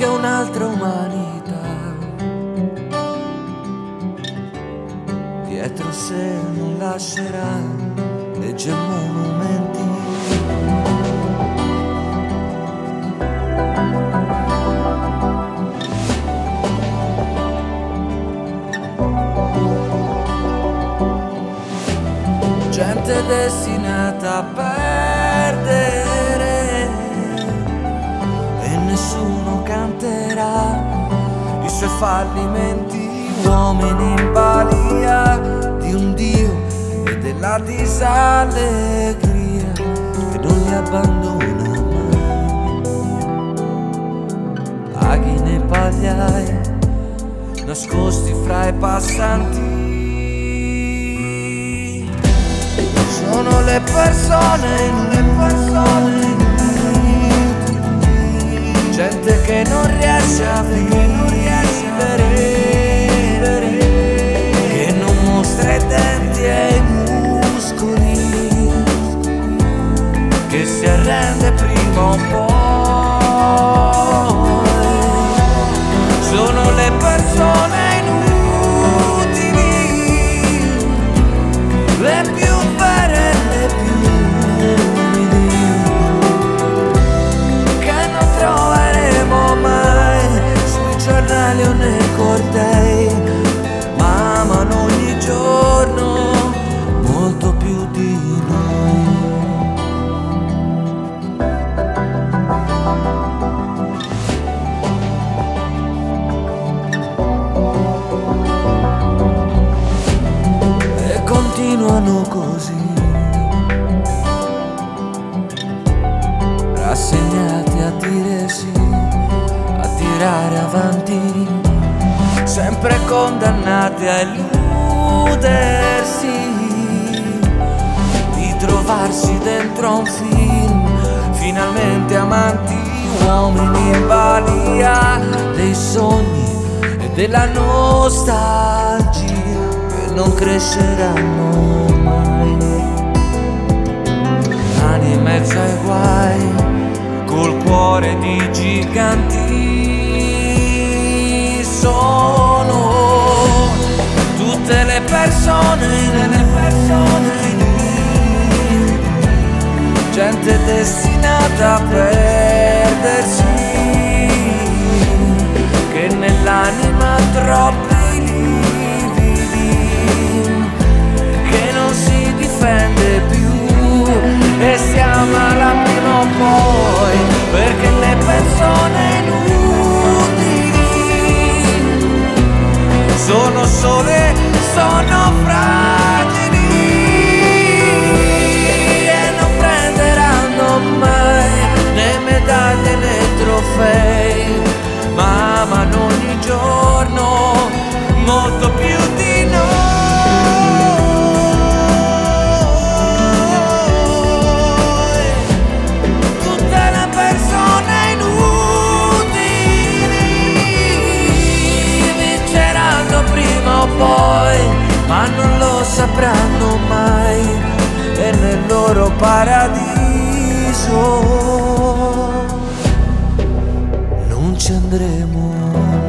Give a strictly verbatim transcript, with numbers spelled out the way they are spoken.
anche un'altra umanità dietro sé non lascerà leggi e monumenti. Gente destinata a perdere e nessuno canterà i suoi fallimenti. Uomini in balia di un Dio e della disallegria che non li abbandona mai. Aghi nei pagliai nascosti fra i passanti. Sono le persone, le persone inutili, gente che non riesce a vivere, che non mostra i denti e i muscoli, che si arrende prima o poi. Sono le persone inutili, le più o nei cortei, ma amano ogni giorno molto più di noi. E continuano così, rassegnati a dire sì, a tirare avanti, sempre condannati a illudersi di trovarsi dentro un film, finalmente amanti, uomini in balia dei sogni e della nostalgia che non cresceranno mai. Nani in mezzo ai guai, col cuore di giganti. Sono tutte le persone, le persone, gente destinata a perdersi, che nell'anima ha troppi lividi, che non si difende più e si ammala prima o poi, perché le persone sono sole, sono fragili e non prenderanno mai né medaglie né trofei, ma amano ogni giorno molto più di noi. Tutte le persone inutili vinceranno prima o poi, ma non lo sapranno mai, e nel loro paradiso non ci andremo.